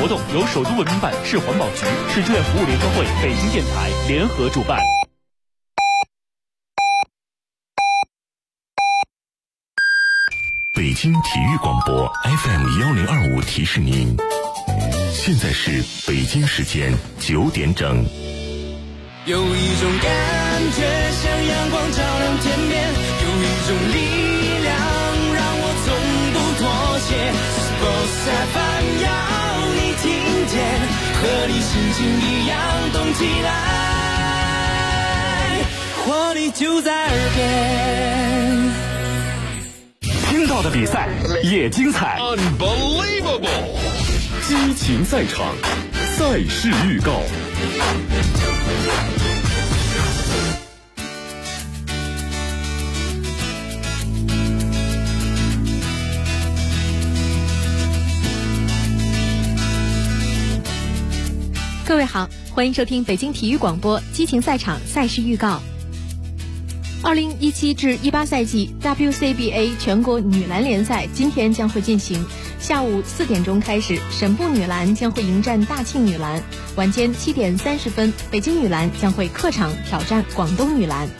动由首都文明办、市环保局、市志愿服务联合会、北京电台联合主办。 北京体育广播 FM1025提示您，现在是北京时间9点整。 有一种感觉像阳光照亮天边，有一种力量让我从不妥协。Sports FM 要你听见，和你心情一样动起来，活力就在耳边。 听到的比赛也精彩 Unbelievable！ 激情赛场，赛事预告。 各位好，欢迎收听北京体育广播激情赛场赛事预告。2017至18赛季 WCBA 全国女篮联赛今天将会进行，下午4点钟开始，省部女篮将会迎战大庆女篮，晚间7点30分，北京女篮将会客场挑战广东女篮。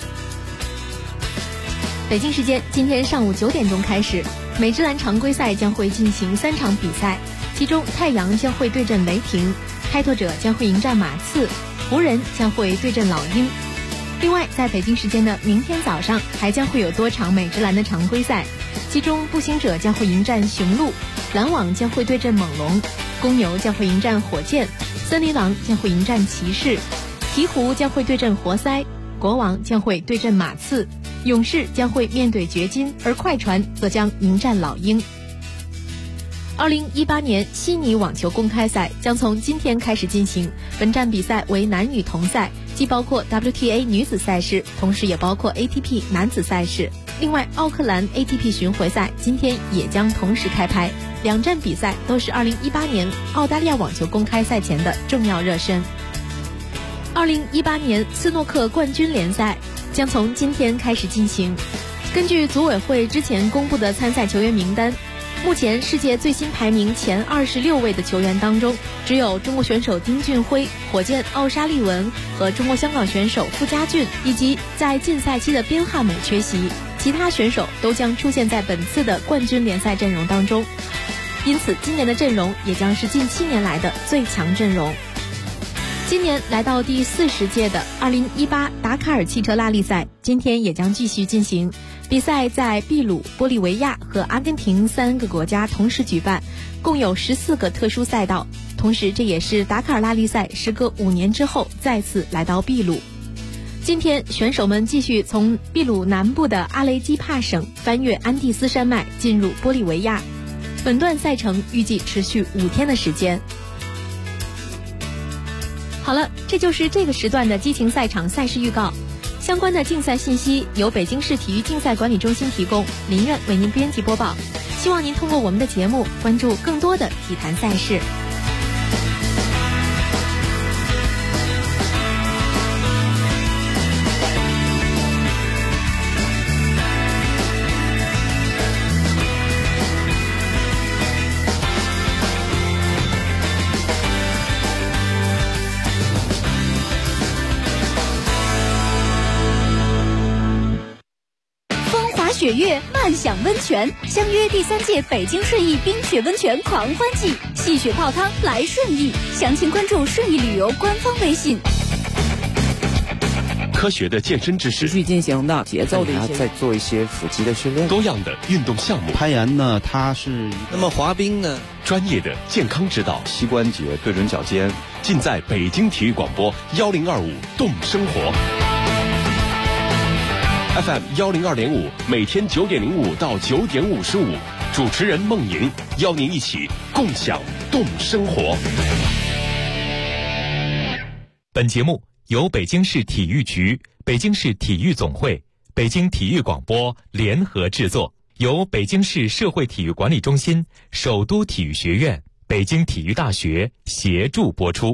北京时间今天上午9点钟开始，美职篮常规赛将会进行3场比赛，其中太阳将会对阵雷霆，开拓者将会迎战马刺，湖人将会对阵老鹰。另外，在北京时间的明天早上，还将会有多场美职篮的常规赛，其中步行者将会迎战雄鹿，篮网将会对阵猛龙，公牛将会迎战火箭，森林狼将会迎战骑士，鹈鹕将会对阵活塞，国王将会对阵马刺，勇士将会面对掘金，而快船则将迎战老鹰。2018年悉尼网球公开赛将从今天开始进行，本站比赛为男女同赛，既包括 WTA 女子赛事，同时也包括 ATP 男子赛事。另外，奥克兰 ATP 巡回赛今天也将同时开拍，两站比赛都是2018年澳大利亚网球公开赛前的重要热身。2018年斯诺克冠军联赛将从今天开始进行，根据组委会之前公布的参赛球员名单，目前世界最新排名前26位的球员当中，只有中国选手丁俊晖、火箭奥沙利文和中国香港选手傅家俊以及在禁赛期的边汉姆缺席，其他选手都将出现在本次的冠军联赛阵容当中，因此今年的阵容也将是近7年来的最强阵容。今年来到第40届的2018达喀尔汽车拉力赛今天也将继续进行，比赛在秘鲁、玻利维亚和阿根廷3个国家同时举办，共有14个特殊赛道，同时这也是达喀尔拉力赛时隔5年之后再次来到秘鲁。今天选手们继续从秘鲁南部的阿雷基帕省翻越安第斯山脉进入玻利维亚，本段赛程预计持续5天的时间。好了，这就是这个时段的激情赛场赛事预告。相关的竞赛信息由北京市体育竞赛管理中心提供，林苑为您编辑播报。希望您通过我们的节目关注更多的体坛赛事。 雪月漫享温泉，相约第3届北京顺义冰雪温泉狂欢季，戏雪泡汤来顺义，详情关注顺义旅游官方微信。 科学的健身知识， 持续进行的节奏的再做一些腹肌的训练， 多样的运动项目， 攀岩呢，它是那么滑冰呢， 专业的健康指导， 膝关节对准脚尖， 尽在北京体育广播1025动生活。FM 102.5，每天9点05到9点55，主持人孟莹邀您一起共享动生活。 本节目由北京市体育局、北京市体育总会、北京体育广播联合制作，由北京市社会体育管理中心、首都体育学院、北京体育大学协助播出。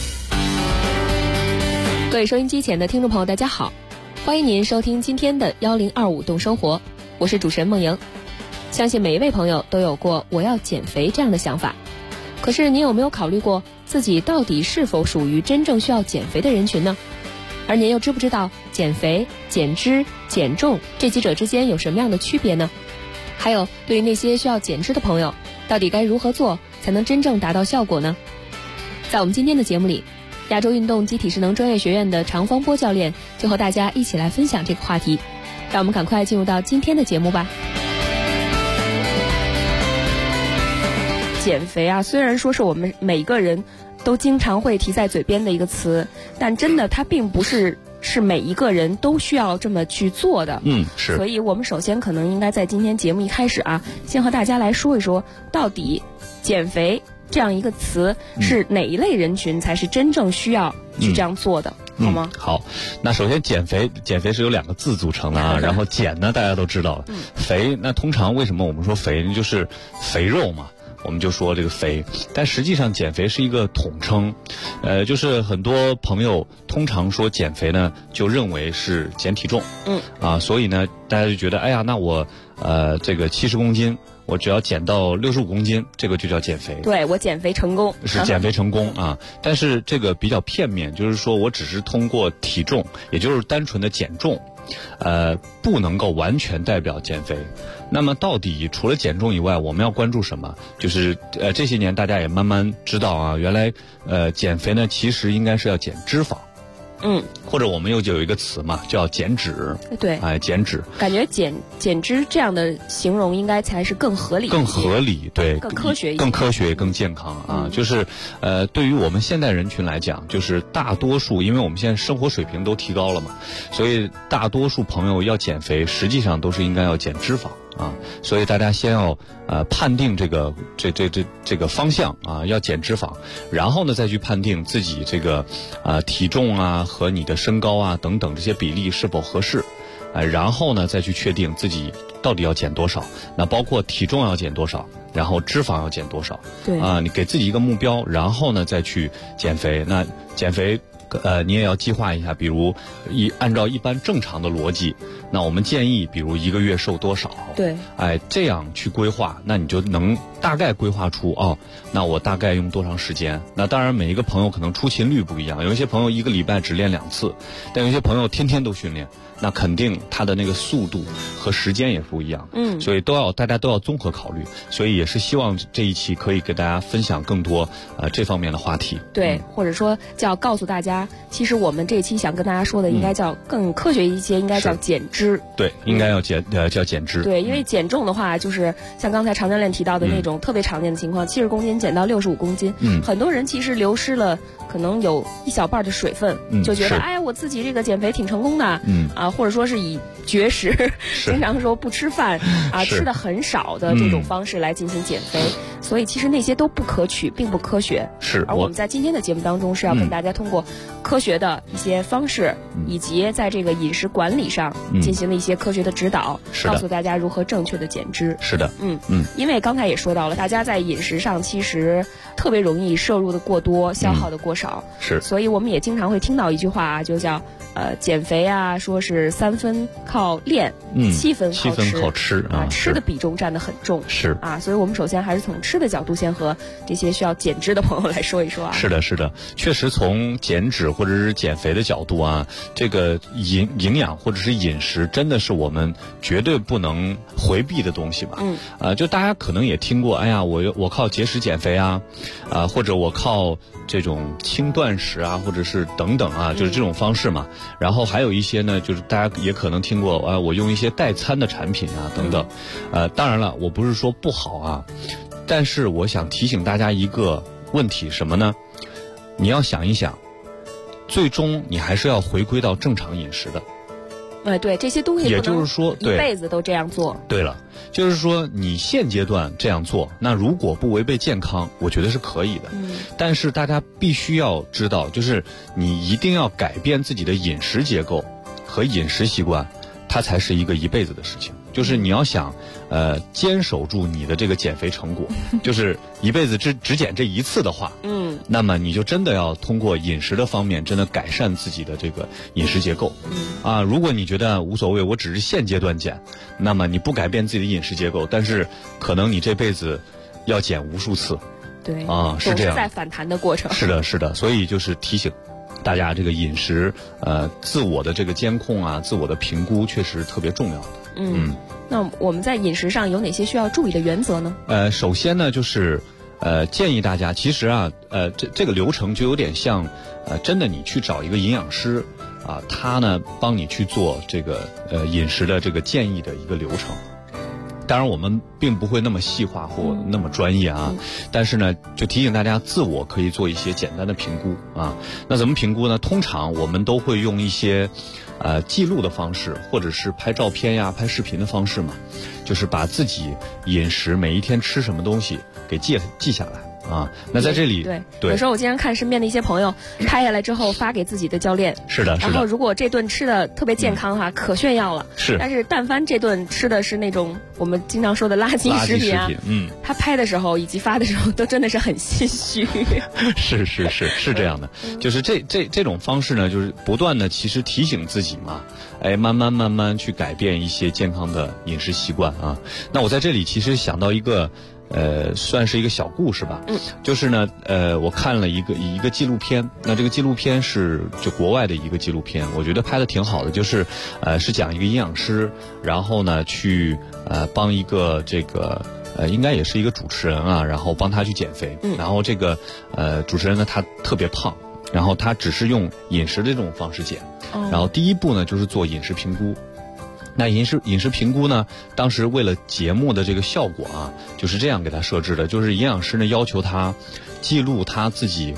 各位收音机前的听众朋友，大家好。欢迎您收听今天的1025动生活，我是主持人孟莹。相信每一位朋友都有过我要减肥这样的想法， 可是您有没有考虑过自己到底是否属于真正需要减肥的人群呢？而您又知不知道减肥、减脂、减重这几者之间有什么样的区别呢？还有，对于那些需要减脂的朋友，到底该如何做才能真正达到效果呢？在我们今天的节目里，亚洲运动机体适能专业学院的常方波教练就和大家一起来分享这个话题。让我们赶快进入到今天的节目吧。减肥啊，虽然说是我们每个人都经常会提在嘴边的一个词，但真的它并不是每一个人都需要这么去做的。 是。 所以我们首先可能应该在今天节目一开始啊，先和大家来说一说，到底减肥这样一个词是哪一类人群才是真正需要去这样做的，好吗？ 好，那首先减肥是由2个字组成的啊，然后减呢大家都知道了，肥那通常为什么我们说肥就是肥肉嘛，我们就说这个肥，但实际上减肥是一个统称，就是很多朋友通常说减肥呢，就认为是减体重，所以呢，大家就觉得，哎呀，那我这个70公斤，我只要减到65公斤，这个就叫减肥。 对，我减肥成功， 是减肥成功啊。但是这个比较片面，就是说我只是通过体重，也就是单纯的减重，不能够完全代表减肥。那么到底除了减重以外，我们要关注什么？就是这些年大家也慢慢知道啊，原来减肥呢其实应该是要减脂肪。或者我们就有一个词嘛，叫减脂。 对， 减脂。 感觉减脂这样的形容应该才是更合理、 更合理，对， 更科学一些、 更科学、更健康啊。就是对于我们现代人群来讲，就是大多数，因为我们现在生活水平都提高了嘛，所以大多数朋友要减肥，实际上都是应该要减脂肪。所以大家先要判定这个方向啊，要减脂肪，然后呢再去判定自己这个体重啊和你的身高啊等等这些比例是否合适，然后呢再去确定自己到底要减多少，那包括体重要减多少，然后脂肪要减多少， 对你给自己一个目标，然后呢再去减肥。那减肥你也要计划一下，比如按照一般正常的逻辑，那我们建议比如1个月瘦多少， 对， 这样去规划，那你就能大概规划出那我大概用多长时间。那当然每一个朋友可能出勤率不一样，有一些朋友1个礼拜只练2次，但有一些朋友天天都训练，那肯定他的那个速度和时间也不一样，所以大家都要综合考虑。所以也是希望这一期可以给大家分享更多这方面的话题。 对，或者说就要告诉大家，其实我们这一期想跟大家说的应该叫更科学一些，应该叫减脂。 对，应该要叫减脂。 对，因为减重的话，就是像刚才常教练提到的那种特别常见的情况，70公斤减到65公斤，很多人其实流失了可能有一小半的水分，就觉得我自己这个减肥挺成功的，或者说是以绝食，经常说不吃饭吃的很少的这种方式来进行减肥，所以其实那些都不可取，并不科学。而我们在今天的节目当中是要跟大家通过科学的一些方式，以及在这个饮食管理上进行了一些科学的指导，告诉大家如何正确的减脂。 是的， 因为刚才也说到了，大家在饮食上其实特别容易摄入的过多，消耗的过少，所以我们也经常会听到一句话就叫减肥啊，说是3分靠练，7分靠吃吃的比重占得很重，所以我们首先还是从吃的角度先和这些需要减脂的朋友来说一说啊。 是的，确实从减脂或者是减肥的角度啊，这个营养或者是饮食真的是我们绝对不能回避的东西吧。就大家可能也听过，哎呀，我靠节食减肥啊，或者我靠这种轻断食啊，或者是等等啊，就是这种方式嘛。然后还有一些呢，就是大家也可能听过我用一些代餐的产品啊等等。当然了，我不是说不好啊，但是我想提醒大家一个问题，什么呢？你要想一想，最终你还是要回归到正常饮食的。 对，这些东西也就是说一辈子都这样做。 对了，就是说你现阶段这样做，那如果不违背健康，我觉得是可以的。但是大家必须要知道，就是你一定要改变自己的饮食结构和饮食习惯，它才是一辈子的事情。就是你要想坚守住你的这个减肥成果，就是一辈子只减这一次的话，那么你就真的要通过饮食的方面真的改善自己的这个饮食结构。如果你觉得无所谓，我只是现阶段减，那么你不改变自己的饮食结构，但是可能你这辈子要减无数次。 对啊，是这样， 总是在反弹的过程。 是的，是的，所以就是提醒大家，这个饮食自我的这个监控啊，自我的评估确实特别重要的。 那我们在饮食上有哪些需要注意的原则呢？ 首先呢，就是建议大家，其实啊，这个流程就有点像真的你去找一个营养师啊，他呢帮你去做这个饮食的这个建议的一个流程。当然我们并不会那么细化或那么专业啊，但是呢就提醒大家自我可以做一些简单的评估啊。那怎么评估呢？通常我们都会用一些记录的方式，或者是拍照片呀、拍视频的方式嘛，就是把自己饮食每一天吃什么东西给记下来。啊，那在这里对，有时候我经常看身边的一些朋友拍下来之后发给自己的教练， 是的， 然后如果这顿吃的特别健康哈，可炫耀了， 是， 但是但凡这顿吃的是那种我们经常说的垃圾食品啊，他拍的时候以及发的时候都真的是很心虚。 是这样的，就是这种方式呢，就是不断的其实提醒自己嘛，慢慢去改变一些健康的饮食习惯啊。那我在这里其实想到一个。算是一个小故事吧，就是呢，我看了一个纪录片，那这个纪录片是就国外的一个纪录片，我觉得拍的挺好的，就是是讲一个营养师，然后呢去帮一个这个应该也是一个主持人啊，然后帮他去减肥，然后这个主持人呢他特别胖，然后他只是用饮食的这种方式减，然后第一步呢就是做饮食评估。那饮食评估呢，当时为了节目的这个效果啊，就是这样给他设置的，就是营养师呢要求他记录他自己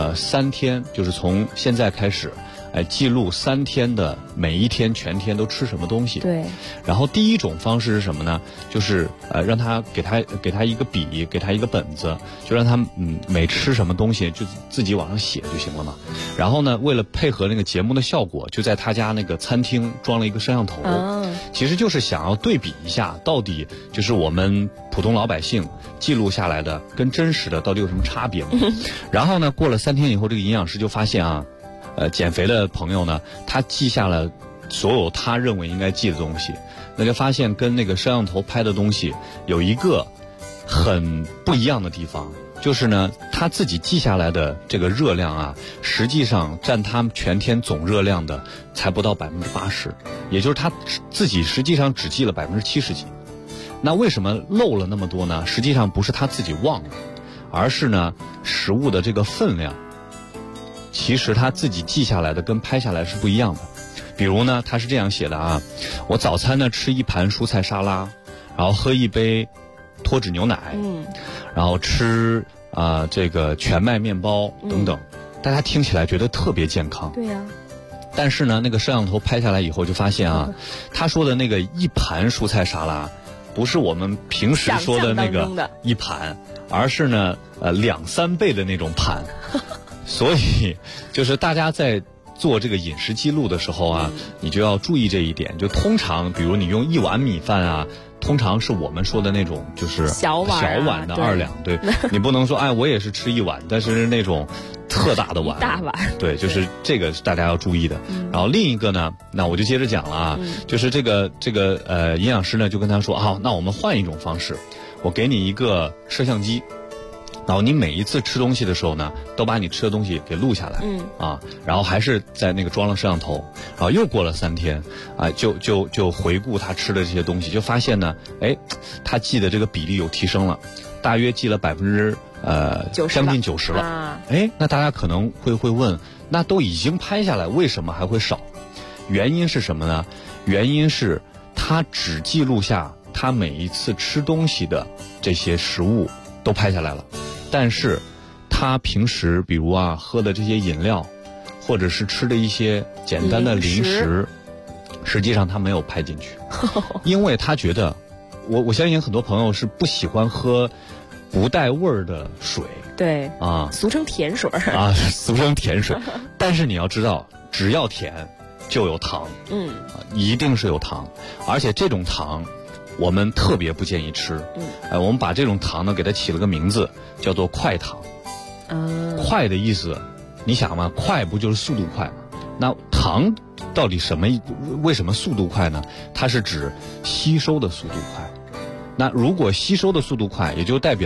3天，就是从现在开始，记录3天的每一天全天都吃什么东西。 对。 然后第一种方式是什么呢？就是让他给他一个笔，给他一个本子，就让他每吃什么东西就自己往上写就行了嘛。然后呢，为了配合那个节目的效果，就在他家那个餐厅装了一个摄像头。其实就是想要对比一下，到底就是我们普通老百姓记录下来的跟真实的到底有什么差别嘛？然后呢，过了3天以后，这个营养师就发现啊。减肥的朋友呢，他记下了所有他认为应该记的东西，那就发现跟那个摄像头拍的东西有一个很不一样的地方，就是呢，他自己记下来的这个热量啊，实际上占他全天总热量的才不到80%，也就是他自己实际上只记了70%几。那为什么漏了那么多呢？实际上不是他自己忘了，而是呢，食物的这个分量。其实他自己记下来的跟拍下来是不一样的。比如呢，他是这样写的啊，我早餐呢吃1盘蔬菜沙拉，然后喝1杯脱脂牛奶，然后吃这个全麦面包等等，大家听起来觉得特别健康。 对呀。 但是呢，那个摄像头拍下来以后就发现啊，他说的那个1盘蔬菜沙拉，不是我们平时说的那个1盘，而是呢2-3倍的那种盘。所以，就是大家在做这个饮食记录的时候啊，你就要注意这一点。就通常，比如你用1碗米饭啊，通常是我们说的那种，就是小碗的2两。对，你不能说我也是吃1碗，但是那种特大的碗， 大碗。 对，就是这个是大家要注意的。然后另一个呢，那我就接着讲了啊，就是这个营养师呢就跟他说，好，那我们换一种方式，我给你一个摄像机。然后你每一次吃东西的时候呢，都把你吃的东西给录下来，然后还是在那个装了摄像头，然后又过了3天，就回顾他吃的这些东西，就发现呢，他记的这个比例有提升了，大约记了将近90了。那大家可能会问，那都已经拍下来，为什么还会少？原因是什么呢？原因是他只记录下他每一次吃东西的这些食物都拍下来了。但是，他平时比如喝的这些饮料，或者是吃的一些简单的零食，实际上他没有拍进去，因为他觉得，我相信很多朋友是不喜欢喝不带味儿的水， 对俗称甜水俗称甜水。但是你要知道，只要甜就有糖，一定是有糖，而且这种糖。我们特别不建议吃，我们把这种糖呢给它起了个名字，叫做快糖。快的意思，你想嘛，快不就是速度快吗？那糖到底为什么速度快呢？它是指吸收的速度快。那如果吸收的速度快，也就代表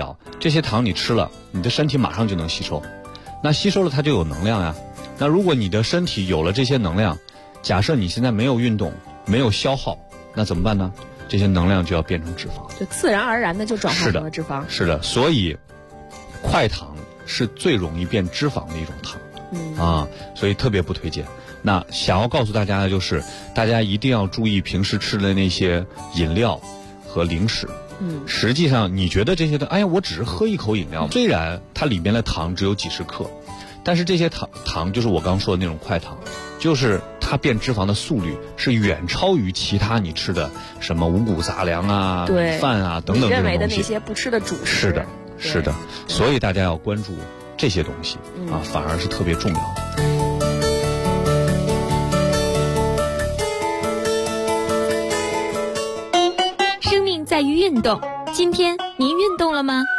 这些糖你吃了，你的身体马上就能吸收，那吸收了它就有能量呀。那如果你的身体有了这些能量，假设你现在没有运动，没有消耗，那怎么办呢？这些能量就要变成脂肪， 就自然而然的就转化成了脂肪。 是的，所以快糖是最容易变脂肪的一种糖，所以特别不推荐。那想要告诉大家的就是，大家一定要注意平时吃的那些饮料和零食。实际上你觉得这些的，哎呀，我只是喝一口饮料，虽然它里面的糖只有几十克，但是这些糖就是我刚说的那种快糖，就是它变脂肪的速率是远超于其他你吃的什么五谷杂粮啊、米饭啊等等这种东西。你认为的那些不吃的主食。 是的，所以大家要关注这些东西反而是特别重要的。 生命在于运动，今天您运动了吗？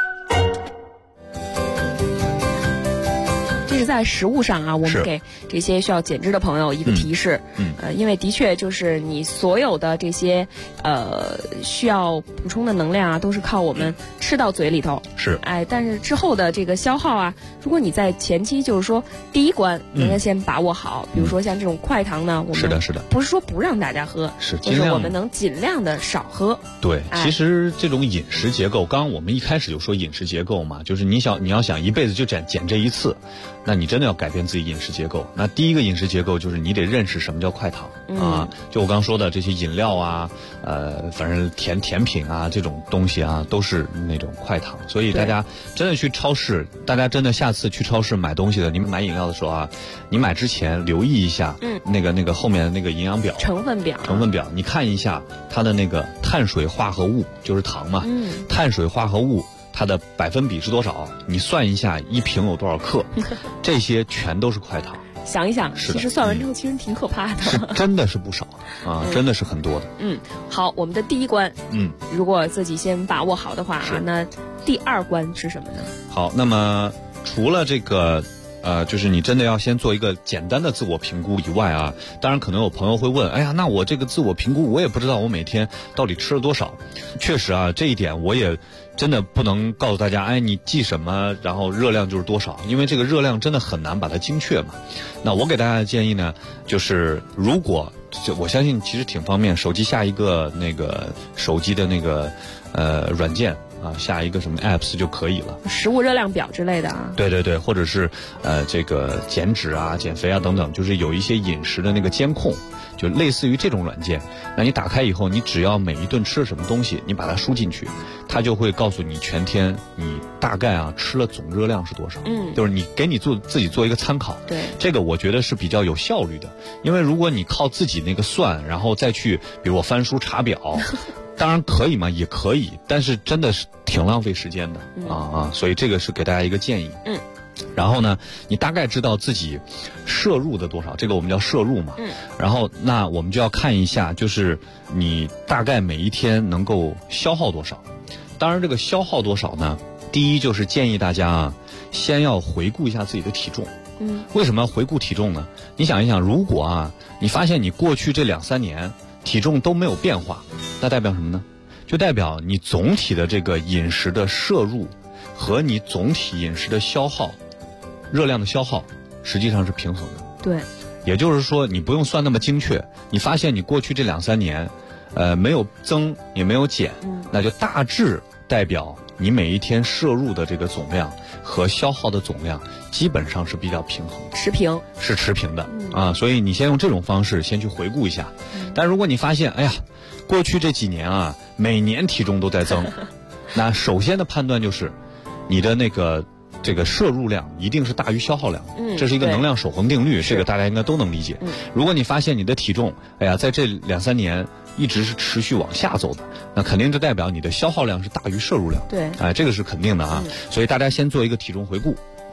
这是在食物上啊，我们给这些需要减脂的朋友一个提示。因为的确就是你所有的这些需要补充的能量啊，都是靠我们吃到嘴里头。 是。 但是之后的这个消耗啊，如果你在前期就是说第一关能够先把握好，比如说像这种快糖呢，我们是的， 不是说不让大家喝，就是我们能尽量的少喝。 对，其实这种饮食结构，刚刚我们一开始就说饮食结构嘛，就是你要想一辈子就减这一次，那你真的要改变自己饮食结构。那第一个饮食结构就是你得认识什么叫快糖啊，就我刚说的这些饮料啊，反正甜品啊这种东西啊，都是那种快糖。所以大家真的去超市，大家真的下次去超市买东西的，你们买饮料的时候啊，你买之前留意一下，那个后面的那个营养表、 成分表， 你看一下它的那个碳水化合物，就是糖嘛，碳水化合物。它的百分比是多少？你算一下一瓶有多少克，这些全都是快糖。 想一想，其实算完之后其实挺可怕的。 是真的是不少啊，真的是很多的。 好，我们的第一关，如果自己先把握好的话啊，那第二关是什么呢？ 好，那么除了这个。就是你真的要先做一个简单的自我评估以外啊，当然可能有朋友会问，哎呀，那我这个自我评估我也不知道我每天到底吃了多少。确实啊，这一点我也真的不能告诉大家，哎，你记什么，然后热量就是多少，因为这个热量真的很难把它精确嘛。那我给大家的建议呢，就是如果我相信其实挺方便，手机下一个那个手机的那个软件。下一个什么 apps 就可以了， 食物热量表之类的啊。 对，或者是这个减脂啊、减肥啊等等，就是有一些饮食的那个监控，就类似于这种软件。那你打开以后，你只要每一顿吃了什么东西，你把它输进去，它就会告诉你全天你大概吃了总热量是多少。就是你给你自己做一个参考。 对， 这个我觉得是比较有效率的，因为如果你靠自己那个算，然后再去比如我翻书查表。当然可以嘛，也可以，但是真的是挺浪费时间的所以这个是给大家一个建议。然后呢，你大概知道自己摄入的多少，这个我们叫摄入嘛。然后那我们就要看一下，就是你大概每一天能够消耗多少。当然这个消耗多少呢，第一就是建议大家先要回顾一下自己的体重。为什么要回顾体重呢？你想一想，如果你发现你过去这2-3年体重都没有变化，那代表什么呢？就代表你总体的这个饮食的摄入和你总体饮食的消耗，热量的消耗实际上是平衡的。 对， 也就是说你不用算那么精确，你发现你过去这2-3年没有增也没有减，那就大致代表你每一天摄入的这个总量和消耗的总量基本上是比较平衡的，是持平的所以你先用这种方式先去回顾一下。但如果你发现，哎呀，过去这几年每年体重都在增，那首先的判断就是你的这个摄入量一定是大于消耗量，这是一个能量守恒定律，这个大家应该都能理解。如果你发现你的体重，哎呀，在这2-3年一直是持续往下走的，那肯定就代表你的消耗量是大于摄入量。 对， 这个是肯定的所以大家先做一个体重回顾。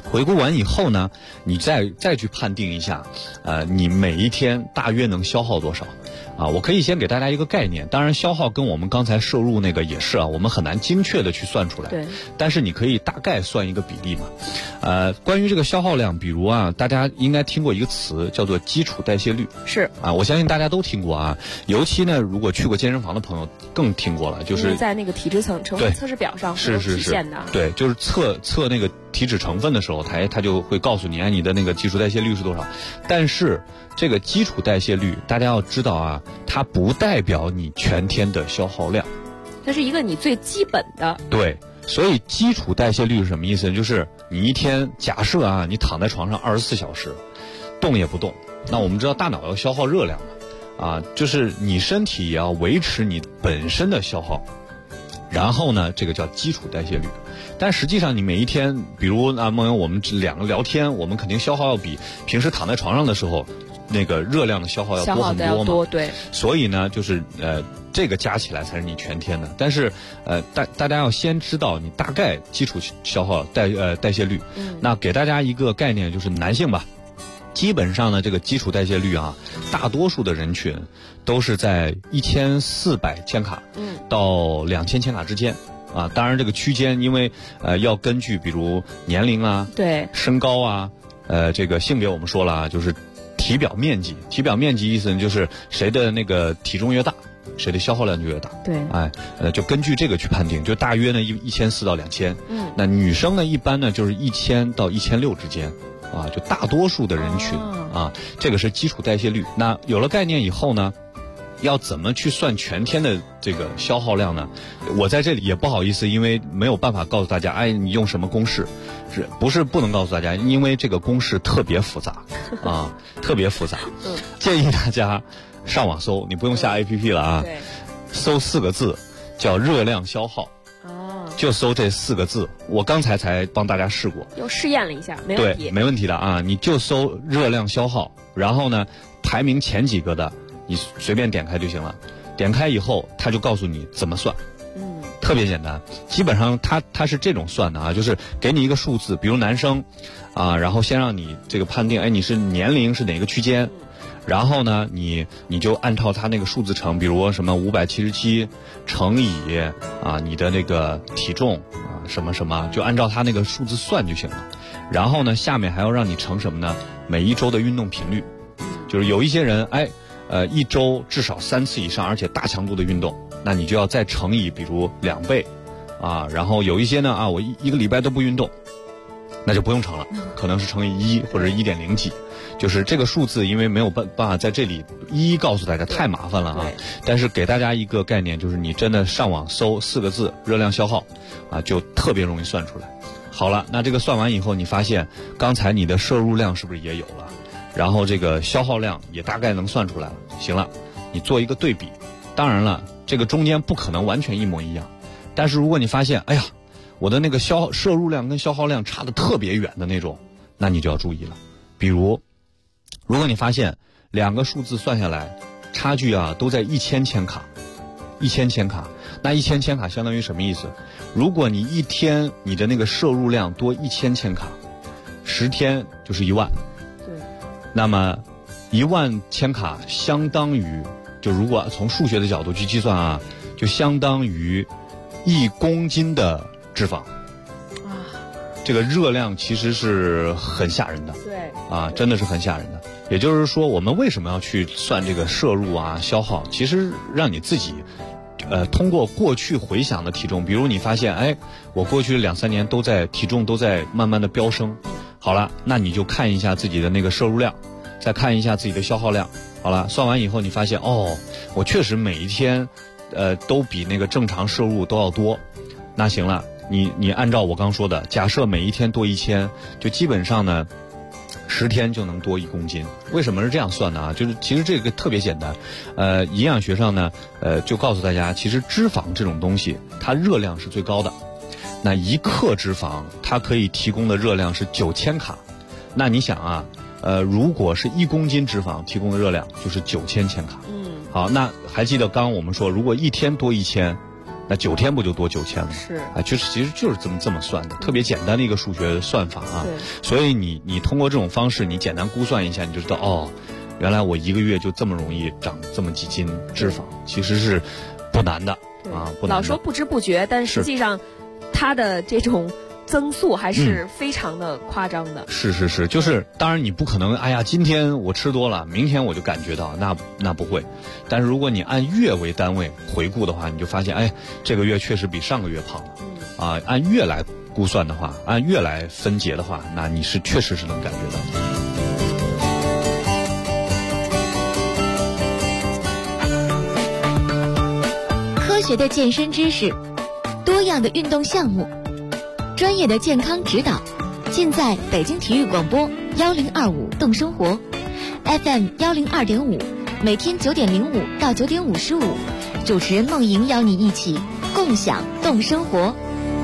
回顾完以后呢，你再去判定一下，你每一天大约能消耗多少。我可以先给大家一个概念，当然消耗跟我们刚才摄入那个也是我们很难精确的去算出来。 对。 但是你可以大概算一个比例嘛。关于这个消耗量，比如大家应该听过一个词叫做基础代谢率。 是。 我相信大家都听过尤其呢，如果去过健身房的朋友更听过了，就是在那个体脂成分测试表上是体现的。 对，就是测那个体脂成分的时候，它就会告诉你你的那个基础代谢率是多少。但是这个基础代谢率，大家要知道它不代表你全天的消耗量， 它是一个你最基本的。 对，所以基础代谢率是什么意思？就是你一天假设你躺在床上24小时，动也不动，那我们知道大脑要消耗热量嘛，就是你身体也要维持你本身的消耗，然后呢，这个叫基础代谢率。但实际上你每一天，比如梦游我们两个聊天，我们肯定消耗要比平时躺在床上的时候那个热量的消耗要多很多嘛。 对。 所以呢，就是这个加起来才是你全天的。但是大家要先知道你大概基础消耗代谢率。那给大家一个概念，就是男性吧，基本上呢这个基础代谢率大多数的人群都是在1400千卡到2000千卡之间。当然这个区间因为要根据比如年龄对， 身高这个性别我们说了就是体表面积意思就是谁的那个体重越大，谁的消耗量就越大。 对。 就根据这个去判定，就大约呢1400到2000。那女生呢一般呢就是1000到1600之间就大多数的人群这个是基础代谢率。那有了概念以后呢，要怎么去算全天的这个消耗量呢？我在这里也不好意思，因为没有办法告诉大家，你用什么公式，不是不能告诉大家，因为这个公式特别复杂特别复杂。建议大家上网搜，你不用下 APP 了对， 搜4个字叫热量消耗。就搜这4个字，我刚才帮大家试过， 又试验了一下，没问题。 对，没问题的你就搜热量消耗，然后呢排名前几个的你随便点开就行了，点开以后他就告诉你怎么算。特别简单，基本上它是这种算的就是给你一个数字，比如男生然后先让你这个判定你是年龄是哪个区间，然后呢你就按照他那个数字乘，比如什么577乘以你的那个体重什么什么，就按照他那个数字算就行了。然后呢下面还要让你乘什么呢？每一周的运动频率，就是有一些人一周至少3次以上，而且大强度的运动，那你就要再乘以比如2倍然后有一些呢我一个礼拜都不运动，那就不用乘了，可能是乘以1或者1.0几。就是这个数字因为没有办法在这里一一告诉大家，太麻烦了但是给大家一个概念，就是你真的上网搜4个字热量消耗就特别容易算出来。好了，那这个算完以后，你发现刚才你的摄入量是不是也有了，然后这个消耗量也大概能算出来了。行了，你做一个对比，当然了这个中间不可能完全一模一样，但是如果你发现我的那个摄入量跟消耗量差得特别远的那种，那你就要注意了。比如如果你发现2个数字算下来差距都在1000千卡，1000千卡，那1000千卡相当于什么意思？如果你一天你的那个摄入量多1000千卡，10天就是1万。 对。 那么10000千卡相当于，就如果从数学的角度去计算就相当于1公斤的脂肪。这个热量其实是很吓人的。 对。 真的是很吓人的。也就是说，我们为什么要去算这个摄入消耗？其实让你自己通过过去回想的体重，比如你发现我过去2-3年体重都在慢慢的飙升，好了，那你就看一下自己的那个摄入量，再看一下自己的消耗量。好了，算完以后你发现我确实每一天都比那个正常摄入都要多。那行了，你按照我刚说的，假设每一天多1000，就基本上呢10天就能多1公斤。为什么是这样算呢？就是其实这个特别简单，营养学上呢，就告诉大家，其实脂肪这种东西，它热量是最高的。那1克脂肪，它可以提供的热量是9000卡。那你想如果是1公斤脂肪提供的热量就是9000千卡。好，那还记得刚刚我们说，如果一天多1000， 那9天不就多9000了？ 是啊，其实就是这么算的，特别简单的一个数学算法啊。 对， 所以你通过这种方式，你简单估算一下，你就知道哦，原来我1个月就这么容易长这么几斤脂肪，其实是不难的啊，不难的。 老说不知不觉，但实际上它的这种增速还是非常的夸张的。 是，就是当然你不可能，哎呀，今天我吃多了，明天我就感觉到，那不会。但是如果你按月为单位回顾的话，你就发现，哎，这个月确实比上个月胖了。啊，按月来估算的话，按月来分解的话，那你是确实是能感觉到的。科学的健身知识，多样的运动项目，专业的健康指导，尽在北京体育广播1025动生活 FM 102.5，每天9点05到9点55，主持人梦莹邀你一起共享动生活。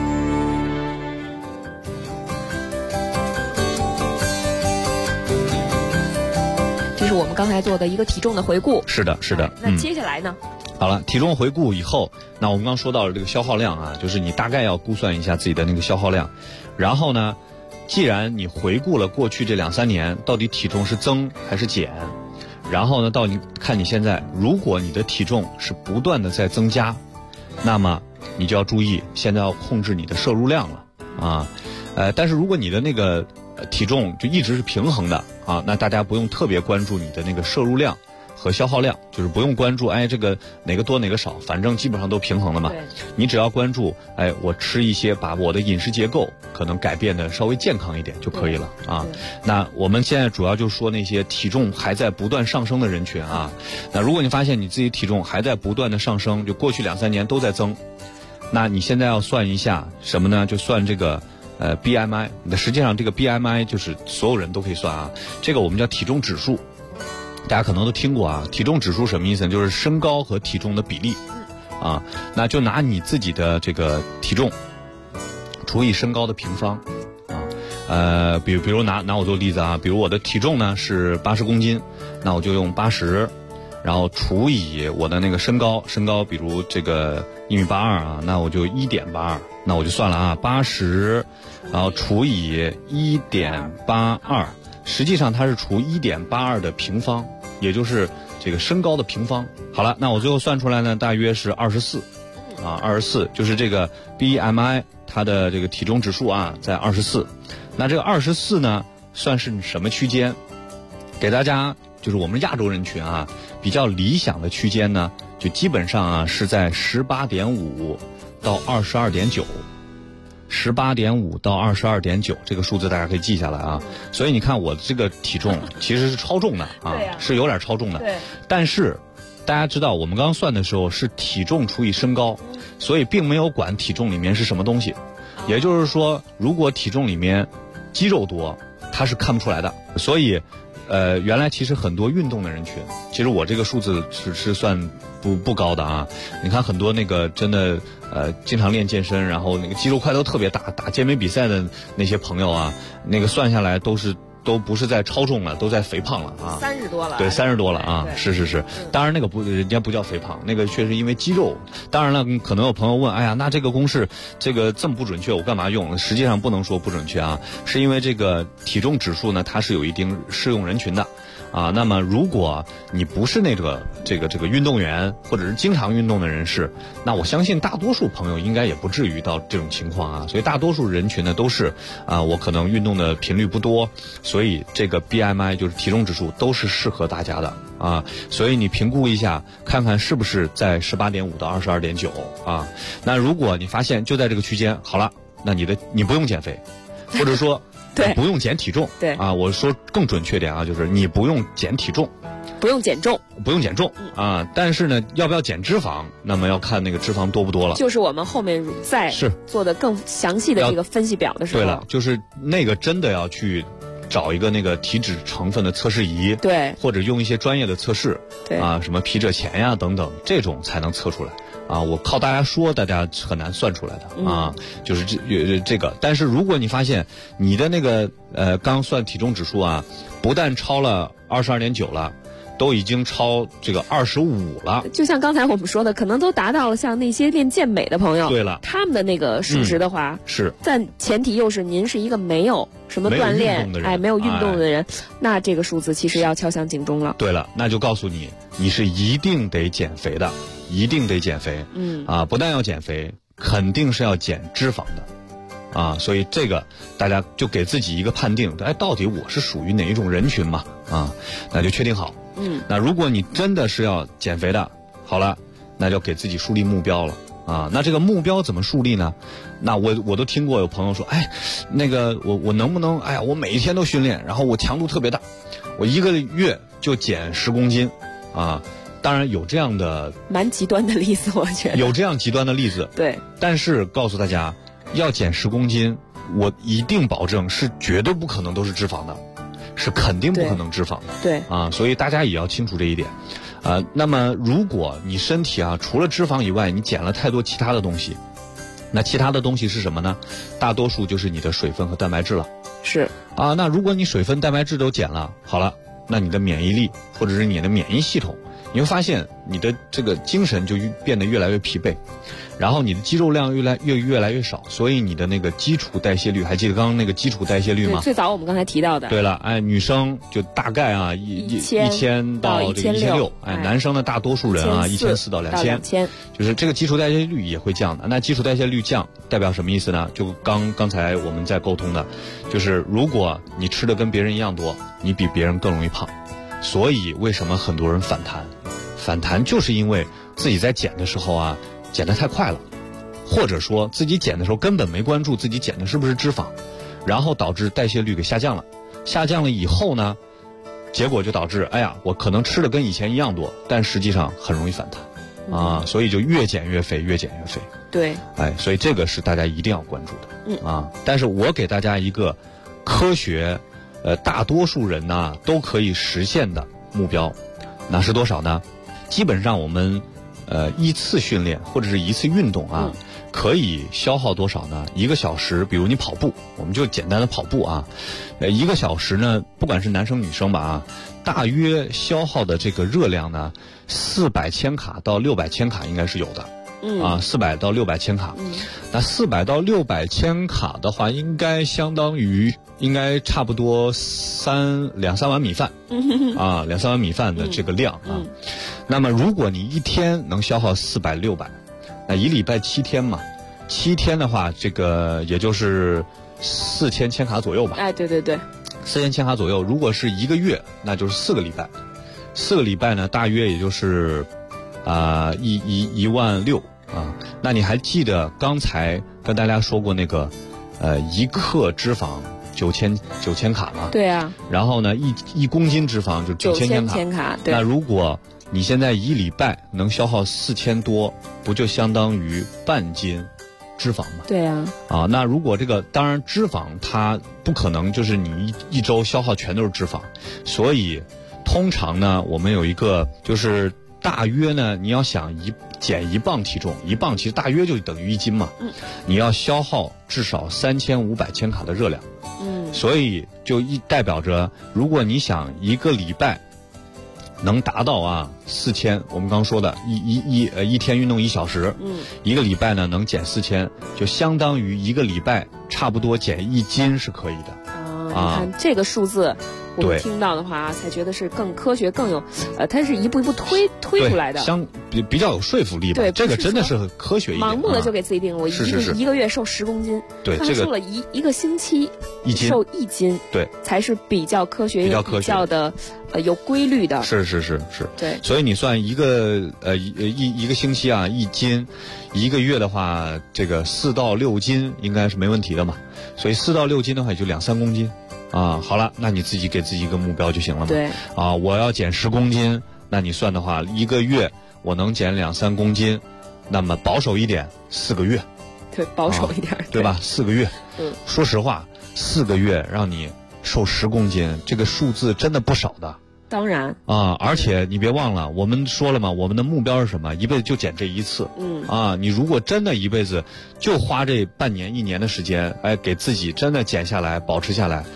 这是我们刚才做的一个体重的回顾。 是的。 那接下来呢？ 好了，体重回顾以后，那我们刚说到了这个消耗量啊，就是你大概要估算一下自己的那个消耗量，然后呢，既然你回顾了过去这2-3年到底体重是增还是减，然后呢，看你现在，如果你的体重是不断的在增加，那么你就要注意，现在要控制你的摄入量了啊。但是如果你的那个体重就一直是平衡的啊，那大家不用特别关注你的那个摄入量和消耗量，就是不用关注哎这个哪个多哪个少，反正基本上都平衡了嘛。你只要关注哎我吃一些，把我的饮食结构可能改变的稍微健康一点就可以了啊。那我们现在主要就是说那些体重还在不断上升的人群啊。那如果你发现你自己体重还在不断的上升，就过去2-3年都在增，那你现在要算一下什么呢？就算这个BMI。那实际上这个 BMI 就是所有人都可以算啊，这个我们叫体重指数。大家可能都听过啊，体重指数什么意思呢？就是身高和体重的比例啊。那就拿你自己的这个体重除以身高的平方啊。比如拿我做例子啊，比如我的体重呢是80公斤，那我就用80，然后除以我的那个身高，比如这个1.82米啊，那我就1.82，那我就算了啊，80，然后除以1.82。实际上它是除1.82的平方，也就是这个身高的平方。好了，那我最后算出来呢，大约是24啊，24就是这个 BMI 它的这个体重指数啊，在24。那这个24呢，算是什么区间？给大家就是我们亚洲人群啊，比较理想的区间呢，就基本上啊是在18.5到22.9。18.5到22.9这个数字大家可以记下来啊。所以你看我这个体重其实是超重的啊，是有点超重的。 对。 但是大家知道我们刚刚算的时候是体重除以身高，所以并没有管体重里面是什么东西。也就是说，如果体重里面肌肉多，它是看不出来的。所以原来其实很多运动的人群，其实我这个数字是算不高的啊。你看很多那个真的经常练健身，然后那个肌肉块都特别大，打健美比赛的那些朋友啊，那个算下来都不是在超重了，都在肥胖了啊 ，30多了。 对，30多了啊，是。当然那个人家不叫肥胖，那个确实因为肌肉。当然了，可能有朋友问，哎呀，那这个公式这个这么不准确，我干嘛用？实际上不能说不准确啊，是因为这个体重指数呢，它是有一定适用人群的。啊，那么如果你不是那个这个运动员，或者是经常运动的人士，那我相信大多数朋友应该也不至于到这种情况啊。所以大多数人群呢都是我可能运动的频率不多，所以这个 BMI 就是体重指数都是适合大家的啊。所以你评估一下，看看是不是在18.5到22.9啊。那如果你发现就在这个区间，好了，那你不用减肥，或者说对， 不用减体重， 对啊，我说更准确点啊，就是你不用减体重， 不用减重啊，但是呢，要不要减脂肪，那么要看那个脂肪多不多了。 就是我们后面在做的更详细的这个分析表的时候， 对了，就是那个真的要去找一个那个体脂成分的测试仪， 对， 或者用一些专业的测试， 对啊，什么皮褶钳呀等等，这种才能测出来。啊，我靠大家说，大家很难算出来的啊，就是这个。但是如果你发现你的那个刚算体重指数啊，不但超了22.9了， 都已经超这个25了。 就像刚才我们说的，可能都达到了像那些练健美的朋友， 对了， 他们的那个数值的话， 是， 但前提又是您是一个没有什么锻炼，没有运动的人，那这个数字其实要敲响警钟了。 对了，那就告诉你，你是一定得减肥的，一定得减肥。不但要减肥，肯定是要减脂肪的。所以这个大家就给自己一个判定，到底我是属于哪一种人群嘛？那就确定好。那如果你真的是要减肥的，好了，那就给自己树立目标了。那这个目标怎么树立呢？那我都听过有朋友说，那个我能不能，我每一天都训练，然后我强度特别大，我1个月就减10公斤当然有这样的蛮极端的例子，我觉得有这样极端的例子。 对， 但是告诉大家，要减10公斤，我一定保证是绝对不可能都是脂肪的，是肯定不可能脂肪的。 对所以大家也要清楚这一点。那么如果你身体除了脂肪以外，你减了太多其他的东西，那其他的东西是什么呢？大多数就是你的水分和蛋白质了。 是那如果你水分、蛋白质都减了，好了，那你的免疫力或者是你的免疫系统，你会发现你的这个精神就变得越来越疲惫，然后你的肌肉量越来越少，所以你的那个基础代谢率，还记得刚刚那个基础代谢率吗？ 最早我们刚才提到的。 对了，女生就大概1000到1600，男生的大多数人1400到2000，就是这个基础代谢率也会降的。那基础代谢率降代表什么意思呢？就刚才我们在沟通的，就是如果你吃的跟别人一样多，你比别人更容易胖。所以为什么很多人反弹就是因为自己在减的时候减得太快了，或者说自己减的时候根本没关注自己减的是不是脂肪，然后导致代谢率给下降了以后呢，结果就导致我可能吃的跟以前一样多，但实际上很容易反弹所以就越减越肥。 对， 所以这个是大家一定要关注的但是我给大家一个科学大多数人都可以实现的目标，那是多少呢？基本上我们一次训练或者是一次运动可以消耗多少呢？1个小时，比如你跑步，我们就简单的跑步1个小时呢，不管是男生女生吧大约消耗的这个热量呢，400千卡到600千卡应该是有的。400到600千卡，那400到600千卡的话，应该差不多2-3碗米饭，2-3碗米饭的这个量那么如果你一天能消耗400、600，那1礼拜7天嘛，7天的话，这个也就是4000千卡左右吧。 对 ，4000千卡左右。如果是1个月，那就是4个礼拜，4个礼拜呢，大约也就是16000那你还记得刚才跟大家说过那个1克脂肪9000卡吗？ 对啊。 然后呢1公斤脂肪就9000千卡。 对。 那如果你现在1礼拜能消耗4000多，不就相当于半斤脂肪吗？ 对啊。 那如果这个当然脂肪它不可能就是你一周消耗全都是脂肪，所以通常呢我们有一个就是大约呢你要想减1磅体重，1磅其实大约就等于1斤嘛，你要消耗至少3500千卡的热量，所以就代表着如果你想1个礼拜能达到4000，我们刚说的一天运动1小时，1个礼拜呢能减4000，就相当于1个礼拜差不多减1斤是可以的。 你看这个数字。我们听到的话才觉得是更科学，更有，它是一步一步推出来的， 比较有说服力吧。对，这个真的是科学一点。 盲目的就给自己定，我一个月瘦10公斤， 对， 这个说了一个星期瘦1斤， 对， 才是比较科学、比较的有规律的。 是， 对。 所以你算一个一个星期1斤，1个月的话，这个4到6斤应该是没问题的嘛。所以4到6斤的话，也就2-3公斤。好了，那你自己给自己一个目标就行了嘛。 对。 我要减10公斤，那你算的话，1个月我能减2-3公斤，那么保守一点，4个月。 对，保守一点， 对吧？4个月。说实话，4个月让你瘦10公斤，这个数字真的不少的。 当然。 而且你别忘了，我们说了嘛，我们的目标是什么？一辈子就减这一次。你如果真的一辈子就花这半年、1年的时间，给自己真的减下来、保持下来。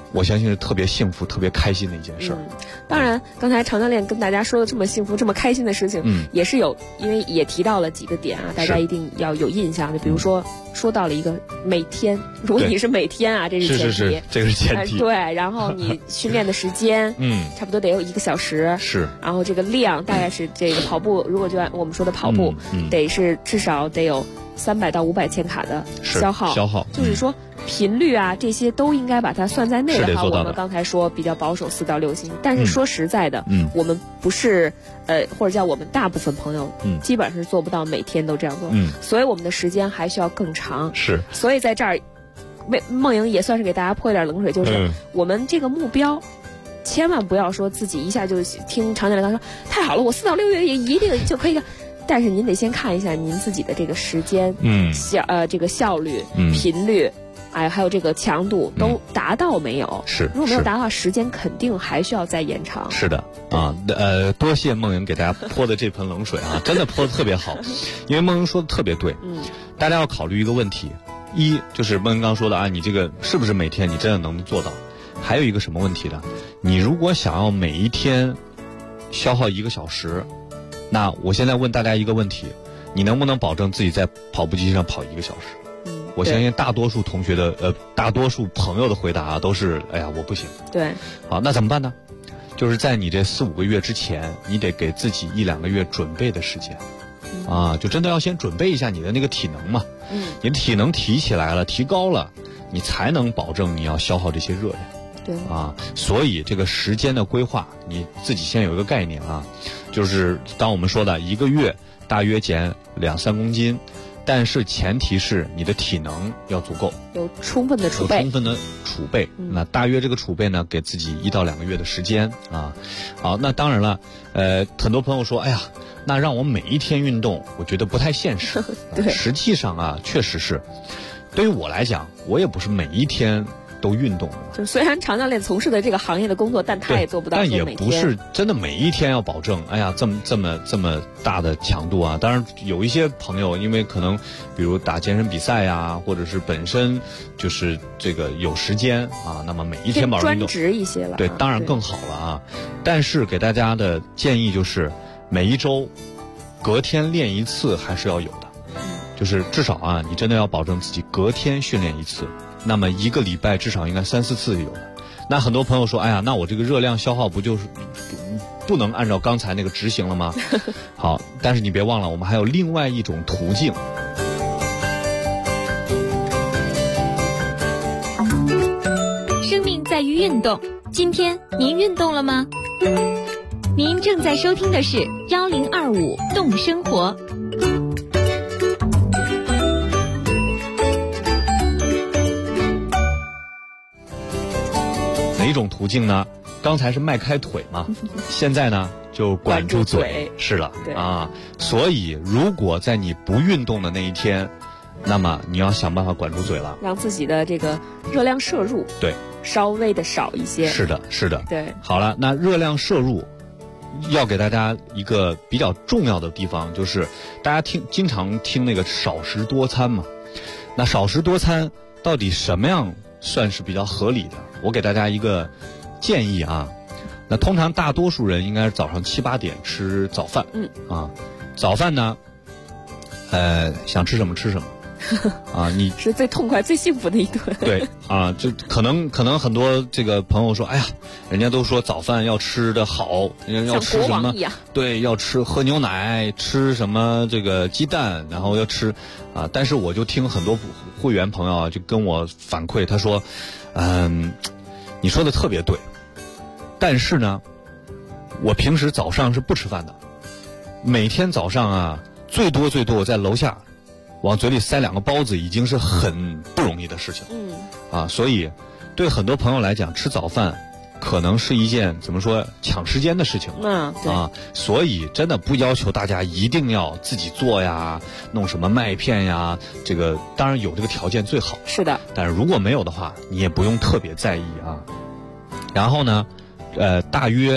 我相信是特别幸福、特别开心的一件事。 当然，刚才常教练跟大家说的这么幸福、这么开心的事情，也是有，因为也提到了几个点啊，大家一定要有印象的。比如说，说到了一个每天，如果你是每天啊，这是前提， 是这个是前提。 对，然后你训练的时间，差不多得有1个小时， 是。 然后这个量大概是这个跑步，如果就按我们说的跑步，得是至少得有300到500千卡的消耗，就是说。频率啊，这些都应该把它算在内的话，我们刚才说比较保守4到6星期，但是说实在的，我们不是或者叫我们大部分朋友，基本上是做不到每天都这样做，所以我们的时间还需要更长。 是， 所以在这儿，梦莹也算是给大家泼一点冷水，就是我们这个目标。千万不要说自己一下就听常教练说太好了，我4到6月也一定就可以。但是您得先看一下您自己的这个时间，这个效率、频率。还有这个强度都达到没有？ 是， 如果没有达到，时间肯定还需要再延长。 是的啊，多谢梦莹给大家泼的这盆冷水啊，真的泼的特别好，因为梦莹说的特别对。大家要考虑一个问题，一就是梦莹刚说的啊，你这个是不是每天你真的能做到？还有一个什么问题呢？你如果想要每一天消耗1个小时，那我现在问大家一个问题，你能不能保证自己在跑步机上跑1个小时？我相信大多数同学的大多数朋友的回答啊，都是哎呀我不行。 对， 好，那怎么办呢？就是在你这4、5个月之前，你得给自己1、2个月准备的时间，就真的要先准备一下你的那个体能嘛。你的体能提起来了，提高了，你才能保证你要消耗这些热量。 对所以这个时间的规划，你自己先有一个概念啊，就是当我们说的1个月大约减2、3公斤。但是前提是你的体能要足够， 有充分的储备。 那大约这个储备呢，给自己1到2个月的时间啊。好，那当然了，很多朋友说，哎呀，那让我每一天运动，我觉得不太现实。 对， 实际上啊，确实是。对于我来讲，我也不是每一天都运动的。 就虽然常教练从事的这个行业的工作，但他也做不到。 但也不是真的每一天要保证。哎呀，这么大的强度啊！当然有一些朋友，因为可能比如打健身比赛呀，或者是本身就是这个有时间啊，那么每一天保证运动专职一些了。 对，当然更好了啊。但是给大家的建议就是，每一周隔天练1次还是要有的。就是至少啊，你真的要保证自己隔天训练1次。那么1个礼拜至少应该3、4次有的。那很多朋友说，哎呀，那我这个热量消耗不就是不能按照刚才那个执行了吗？好，但是你别忘了，我们还有另外一种途径。 生命在于运动，今天您运动了吗？您正在收听的是1025动生活。 哪一种途径呢？刚才是迈开腿嘛，现在呢就管住嘴。是了啊，所以如果在你不运动的那一天，那么你要想办法管住嘴了， 让自己的这个热量摄入稍微的少一些。 是的，是的。 对， 好了，那热量摄入要给大家一个比较重要的地方，就是大家经常听那个少食多餐嘛。那少食多餐到底什么样算是比较合理的？我给大家一个建议啊。那通常大多数人应该是早上7、8点吃早饭。早饭呢，想吃什么吃什么。你是最痛快、最幸福的一顿。 对啊，就可能很多这个朋友说，哎呀，人家都说早饭要吃的好，人家要吃什么？对，要喝牛奶，吃什么这个鸡蛋，然后要吃但是我就听很多会员朋友啊，就跟我反馈，他说，你说的特别对，但是呢，我平时早上是不吃饭的，每天早上啊，最多我在楼下往嘴里塞2个包子已经是很不容易的事情。所以对很多朋友来讲，吃早饭可能是一件怎么说抢时间的事情。所以真的不要求大家一定要自己做呀，弄什么麦片呀，这个当然有这个条件最好。 是的， 但是如果没有的话，你也不用特别在意啊。然后呢，大约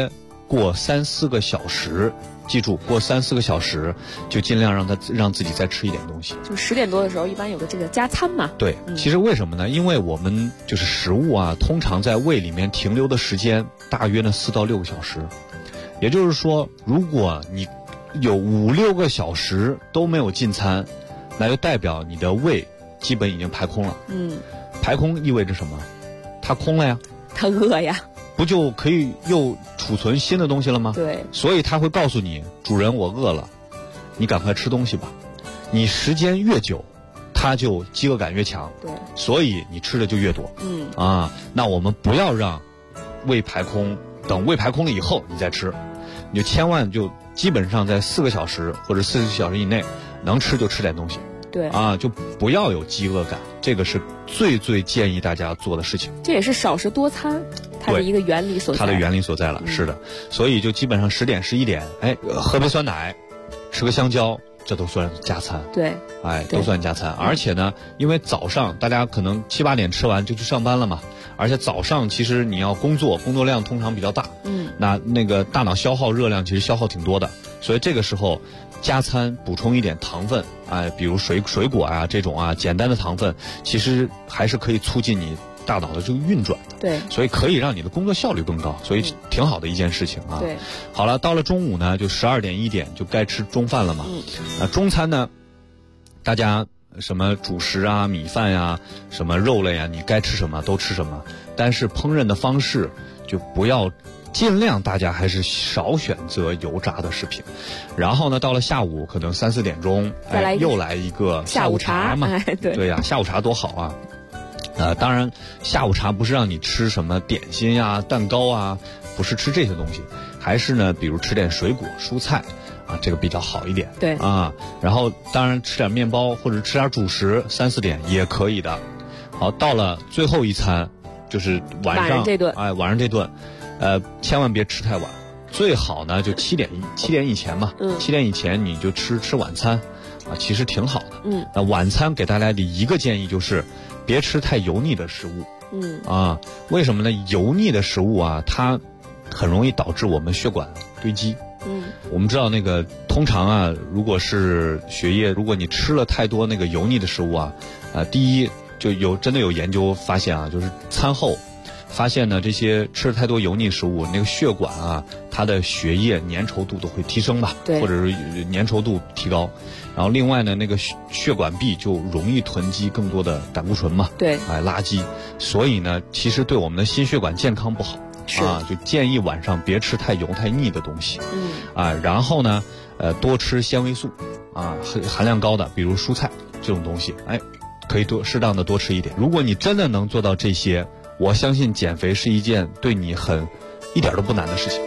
过3-4个小时，记住过3-4个小时就尽量让自己再吃一点东西。 就10点多的时候，一般有个这个加餐嘛。 对，其实为什么呢？因为我们就是食物啊，通常在胃里面停留的时间大约呢4到6个小时，也就是说，如果你有5-6个小时都没有进餐，那就代表你的胃基本已经排空了。排空意味着什么？它空了呀， 它饿呀， 不就可以又储存新的东西了吗？ 对， 所以它会告诉你，主人我饿了，你赶快吃东西吧。你时间越久，它就饥饿感越强， 对， 所以你吃的就越多。那我们不要让胃排空，等胃排空了以后你再吃，你就千万就基本上在4个小时或者40小时以内，能吃就吃点东西。 对就不要有饥饿感，这个是最建议大家做的事情。 这也是少食多餐它的一个原理所在。 它的原理所在了，是的。所以就基本上10点11点，喝杯酸奶，吃个香蕉，这都算加餐。 对， 都算加餐。而且呢，因为早上大家可能7、8点吃完就去上班了嘛，而且早上其实你要工作量通常比较大，那个大脑消耗热量其实消耗挺多的，所以这个时候加餐补充一点糖分，比如水果啊这种简单的糖分，其实还是可以促进你大脑的这个运转的。 对， 所以可以让你的工作效率更高，所以挺好的一件事情啊。 对， 好了，到了中午呢，就12点1点就该吃中饭了嘛。中餐呢，大家什么主食啊、米饭呀、什么肉类啊，你该吃什么都吃什么，但是烹饪的方式就不要。尽量大家还是少选择油炸的食品，然后呢，到了下午可能3、4点钟，又来一个下午茶嘛，对呀，下午茶多好啊！当然，下午茶不是让你吃什么点心呀、蛋糕啊，不是吃这些东西，还是呢，比如吃点水果、蔬菜这个比较好一点。 对然后当然吃点面包或者吃点主食，3、4点也可以的。好，到了最后一餐，就是晚上这顿，晚上这顿。千万别吃太晚，最好呢就7点以前嘛，7点以前你就吃晚餐，其实挺好的。那晚餐给大家的一个建议就是别吃太油腻的食物。为什么呢？油腻的食物它很容易导致我们血管堆积。我们知道那个通常如果是血液，如果你吃了太多那个油腻的食物第一就真的有研究发现就是餐后。发现呢，这些吃了太多油腻食物，那个血管它的血液粘稠度都会提升吧，或者是粘稠度提高。然后另外呢，那个血管壁就容易囤积更多的胆固醇嘛，垃圾。所以呢，其实对我们的心血管健康不好。就建议晚上别吃太油太腻的东西。然后呢，多吃纤维素含量高的，比如蔬菜这种东西，可以适当的多吃一点。如果你真的能做到这些。我相信减肥是一件对你一点都不难的事情。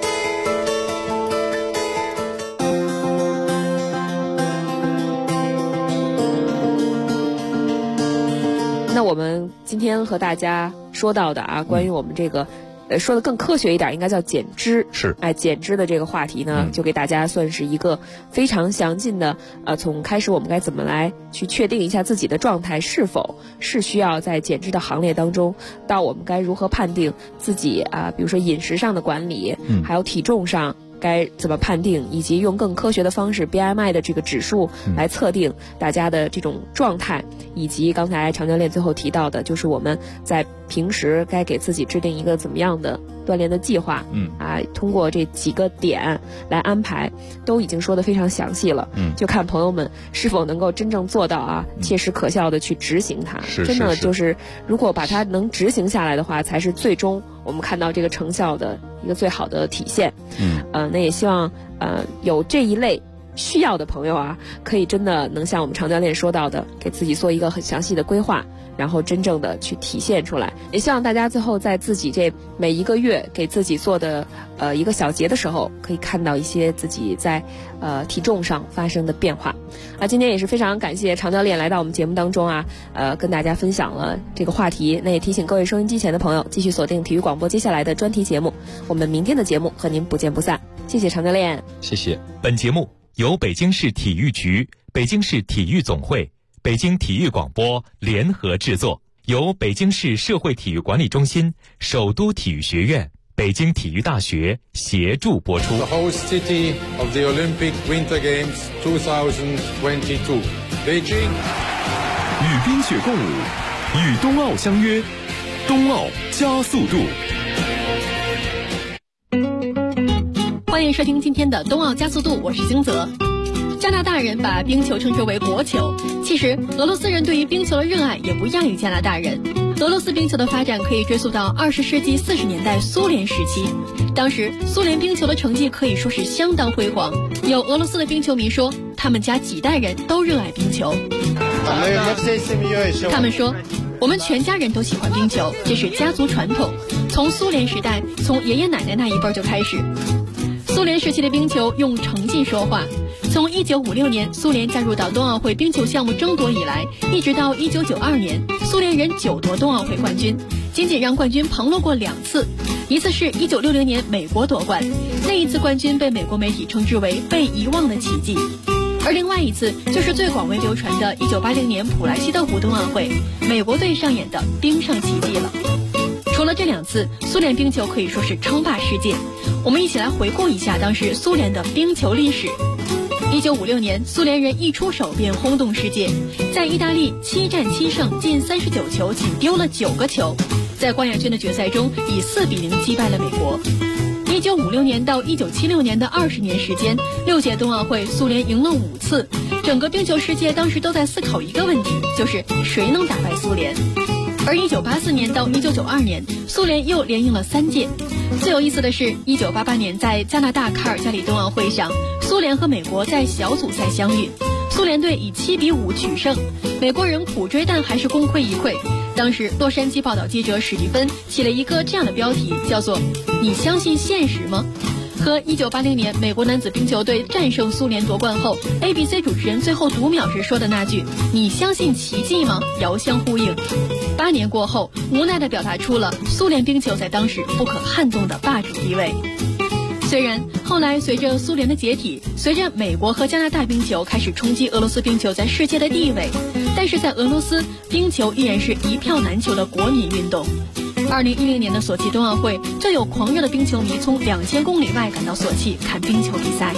那我们今天和大家说到的关于我们这个说的更科学一点，应该叫减脂。 是， 减脂的这个话题呢，就给大家算是一个非常详尽的，从开始我们该怎么来去确定一下自己的状态是否是需要在减脂的行列当中，到我们该如何判定自己比如说饮食上的管理，还有体重上该怎么判定，以及用更科学的方式 BMI 的这个指数来测定大家的这种状态，以及刚才常教练最后提到的，就是我们在平时该给自己制定一个怎么样的锻炼的计划，通过这几个点来安排，都已经说得非常详细了。就看朋友们是否能够真正做到切实可效的去执行它。真的就是如果把它能执行下来的话，才是最终我们看到这个成效的一个最好的体现。那也希望有这一类需要的朋友可以真的能像我们常教练说到的，给自己做一个很详细的规划，然后真正的去体现出来。也希望大家最后在自己这每一个月给自己做的一个小节的时候，可以看到一些自己在体重上发生的变化。今天也是非常感谢常教练来到我们节目当中跟大家分享了这个话题。那也提醒各位收音机前的朋友继续锁定体育广播接下来的专题节目，我们明天的节目和您不见不散。谢谢常教练， 谢谢。 本节目由北京市体育局、北京市体育总会、北京体育广播联合制作，由北京市社会体育管理中心、首都体育学院北京体育大学协助播出。 The host city of the Olympic Winter Games 2022, Beijing. 与冰雪共舞，与冬奥相约，冬奥加速度。 欢迎收听今天的冬奥加速度，我是金泽。加拿大人把冰球称之为国球，其实俄罗斯人对于冰球的热爱也不亚于加拿大人。俄罗斯冰球的发展可以追溯到20世纪40年代苏联时期，当时苏联冰球的成绩可以说是相当辉煌。有俄罗斯的冰球迷说，他们家几代人都热爱冰球。他们说，我们全家人都喜欢冰球，这是家族传统，从苏联时代，从爷爷奶奶那一辈就开始。苏联时期的冰球用成绩说话，从1956年苏联加入到冬奥会冰球项目争夺以来，一直到1992年，苏联人9夺冬奥会冠军，仅仅让冠军旁落过2次，一次是1960年美国夺冠，那一次冠军被美国媒体称之为被遗忘的奇迹，而另外一次就是最广为流传的1980年普莱希特湖冬奥会，美国队上演的冰上奇迹了。除了这2次，苏联冰球可以说是称霸世界。我们一起来回顾一下当时苏联的冰球历史。1956年，苏联人一出手便轰动世界，在意大利7战7胜，进39球，仅丢了9个球，在冠亚军的决赛中以4-0击败了美国。1956年到1976年的20年时间，6届冬奥会苏联赢了5次，整个冰球世界当时都在思考一个问题，就是谁能打败苏联。而1984年到1992年，苏联又连赢了3届。最有意思的是，1988年在加拿大卡尔加里冬奥会上，苏联和美国在小组赛相遇，苏联队以7-5取胜，美国人苦追但还是功亏一篑。当时洛杉矶报道记者史蒂芬起了一个这样的标题，叫做“你相信现实吗？”和1980年美国男子冰球队战胜苏联夺冠后 ABC 主持人最后读秒时说的那句“你相信奇迹吗”遥相呼应。8年过后，无奈地表达出了苏联冰球在当时不可撼动的霸主地位。虽然后来随着苏联的解体，随着美国和加拿大冰球开始冲击俄罗斯冰球在世界的地位，但是在俄罗斯，冰球依然是一票难求的国民运动。2010年的索契冬奥会，就有狂热的冰球迷从2000公里外赶到索契看冰球比赛。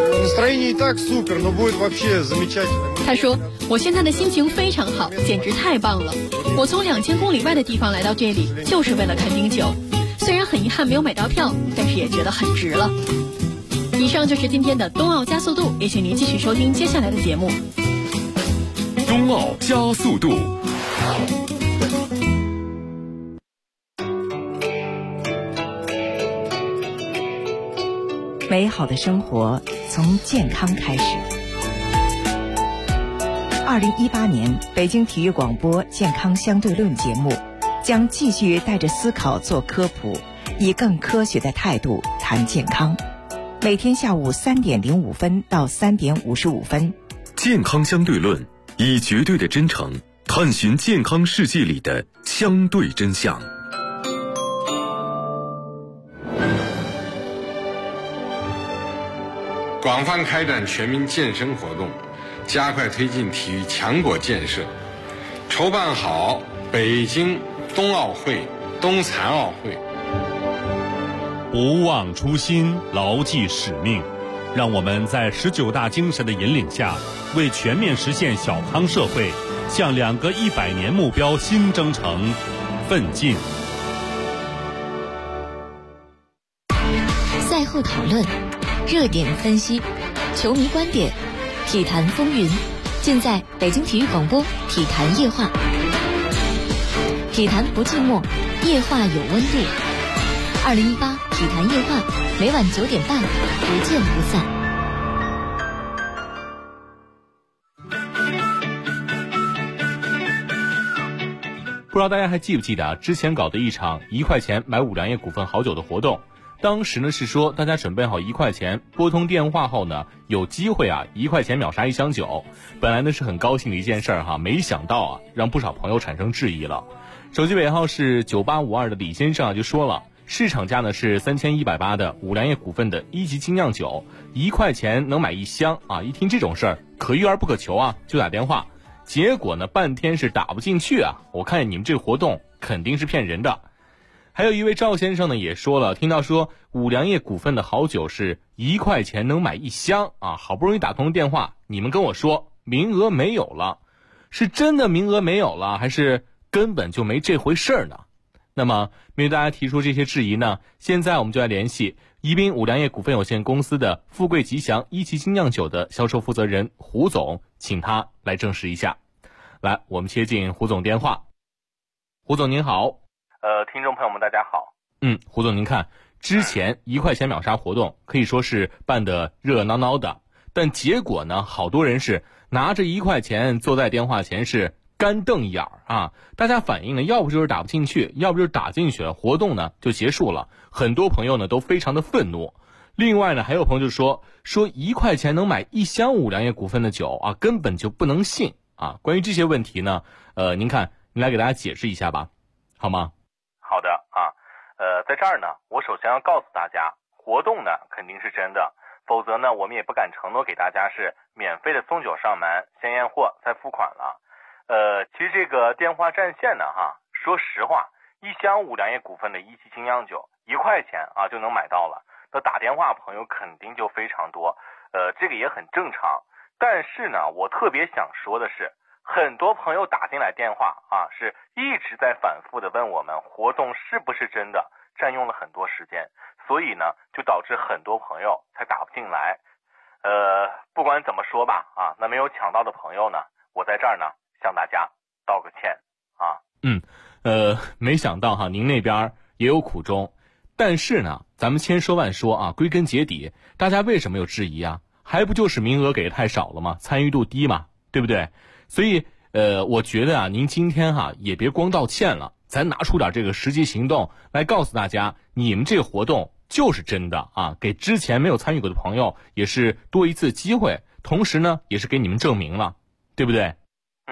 他说，我现在的心情非常好，简直太棒了。我从2000公里外的地方来到这里，就是为了看冰球。虽然很遗憾没有买到票，但是也觉得很值了。以上就是今天的冬奥加速度，也请您继续收听接下来的节目。 冬奥加速度。 美好的生活从健康开始。2018年北京体育广播健康相对论节目将继续带着思考做科普，以更科学的态度谈健康。每天下午3点05分到3点55分。 健康相对论，以绝对的真诚探寻健康世界里的相对真相。 广泛开展全民健身活动，加快推进体育强国建设，筹办好北京冬奥会、冬残奥会。 不忘初心，牢记使命，让我们在19大精神的引领下，为全面实现小康社会，向2个100年目标新征程奋进。 赛后讨论，热点分析，球迷观点，体坛风云，尽在北京体育广播体坛夜话。体坛不寂寞，夜话有温度。2018体坛夜话，每晚9点半，不见不散。 不知道大家还记不记得之前搞的一场1块钱买五粮液股份好酒的活动。当时呢是说大家准备好1块钱，拨通电话后呢，有机会1块钱秒杀1箱酒。本来呢是很高兴的一件事儿没想到让不少朋友产生质疑了。手机尾号是9852的李先生就说了，市场价呢是3180的五粮液股份的1级精酿酒，1块钱能买1箱一听这种事儿可遇而不可求就打电话。结果呢半天是打不进去我看你们这个活动肯定是骗人的。 还有一位赵先生呢也说了，听到说五粮液股份的好酒是1块钱能买1箱啊，好不容易打通电话，你们跟我说名额没有了，是真的名额没有了，还是根本就没这回事儿呢？那么面对大家提出这些质疑呢，现在我们就来联系宜宾五粮液股份有限公司的富贵吉祥一级精酿酒的销售负责人胡总，请他来证实一下。来，我们接进胡总电话。胡总您好。 听众朋友们大家好。 胡总您看，之前1块钱秒杀活动可以说是办得热闹闹的，但结果呢，好多人是拿着1块钱坐在电话前是干瞪眼啊！大家反映呢，要不就是打不进去，要不就是打进去了，活动呢就结束了。很多朋友呢都非常的愤怒。另外呢，还有朋友就说1块钱能买1箱五粮液股份的酒啊，根本就不能信啊！关于这些问题呢，您来给大家解释一下吧，好吗？ 好的啊，在这儿呢，我首先要告诉大家，活动呢肯定是真的，否则呢，我们也不敢承诺给大家是免费的送酒上门，先验货再付款了。其实这个电话占线呢，说实话，1箱五粮液股份的一级精酿酒1块钱啊就能买到了，那打电话朋友肯定就非常多，这个也很正常。但是呢，我特别想说的是，很多朋友打进来电话啊，是一直在反复的问我们活动是不是真的，占用了很多时间，所以呢，就导致很多朋友才打不进来。不管怎么说吧，啊，那没有抢到的朋友呢，我在这儿呢向大家道个歉啊。 没想到您那边也有苦衷，但是呢，咱们千说万说啊，归根结底，大家为什么有质疑啊？还不就是名额给的太少了吗？参与度低嘛，对不对？所以我觉得您今天也别光道歉了，咱拿出点这个实际行动来告诉大家，你们这个活动就是真的啊，给之前没有参与过的朋友也是多一次机会，同时呢也是给你们证明了，对不对？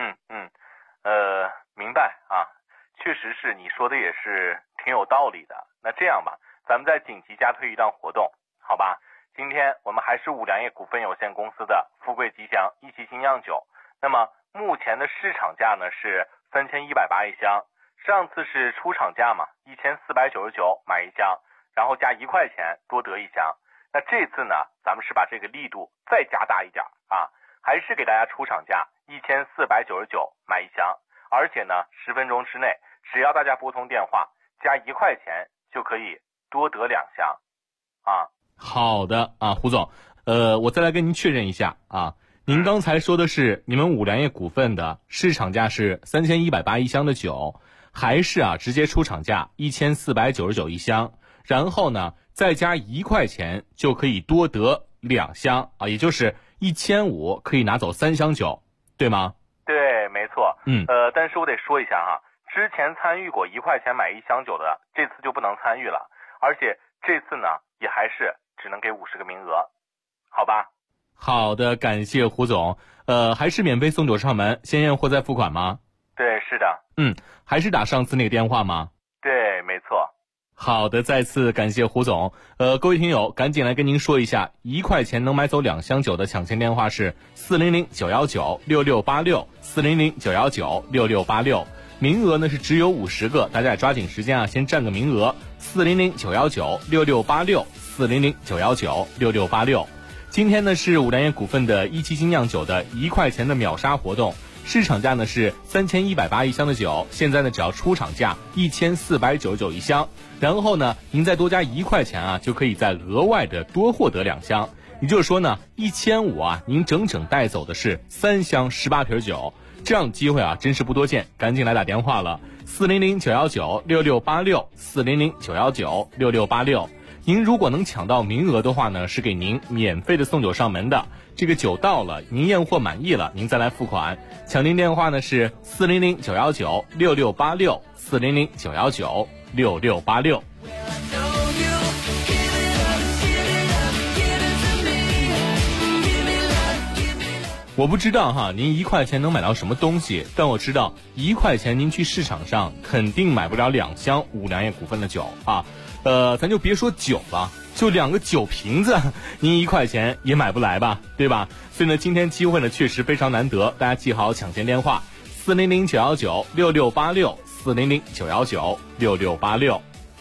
明白啊，确实是你说的也是挺有道理的。那这样吧，咱们再紧急加推一档活动，好吧？今天我们还是五粮液股份有限公司的富贵吉祥一级精酿酒，那么目前的市场价呢是3180一箱，上次是出厂价嘛，1499买1箱，然后加1块钱多得1箱。那这次呢，咱们是把这个力度再加大一点啊，还是给大家出厂价1499买1箱，而且呢10分钟之内，只要大家拨通电话加1块钱就可以多得2箱啊。 好的啊，胡总，我再来跟您确认一下啊，您刚才说的是你们五粮液股份的市场价是3180一箱的酒，还是直接出厂价1499一箱，然后呢再加1块钱就可以多得2箱啊，也就是1500可以拿走3箱酒，对吗？ 对，没错。但是我得说一下之前参与过1块钱买1箱酒的，这次就不能参与了，而且这次呢也还是只能给50个名额，好吧？ 好的，感谢胡总。还是免费送酒上门，先验货再付款吗？ 对，是的。 还是打上次那个电话吗？ 对，没错。 好的，再次感谢胡总。各位听友，赶紧来跟您说一下，1块钱能买走2箱酒的抢钱电话是400-919-6686，400-919-6686。名额呢是只有50个，大家也抓紧时间先占个名额。400-919-6686，400-919-6686。今天呢是五粮液股份的一期精酿酒的1块钱的秒杀活动，市场价呢是3180一箱的酒，现在呢只要出厂价1499一箱，然后呢您再多加1块钱就可以再额外的多获得2箱，也就是说呢1500您整整带走的是3箱18瓶酒，这样的机会真是不多见，赶紧来打电话了，400-919-6686， 400-919-6686。您如果能抢到名额的话呢，是给您免费的送酒上门的。这个酒到了，您验货满意了，您再来付款。抢订电话呢是400-919-6686， 400-919-6686。我不知道您1块钱能买到什么东西，但我知道1块钱您去市场上肯定买不了2箱五粮液股份的酒啊。咱就别说酒了，就2个酒瓶子，您1块钱也买不来吧，对吧？所以呢，今天机会呢确实非常难得，大家记好抢钱电话：400-919-6686，400-919-6686。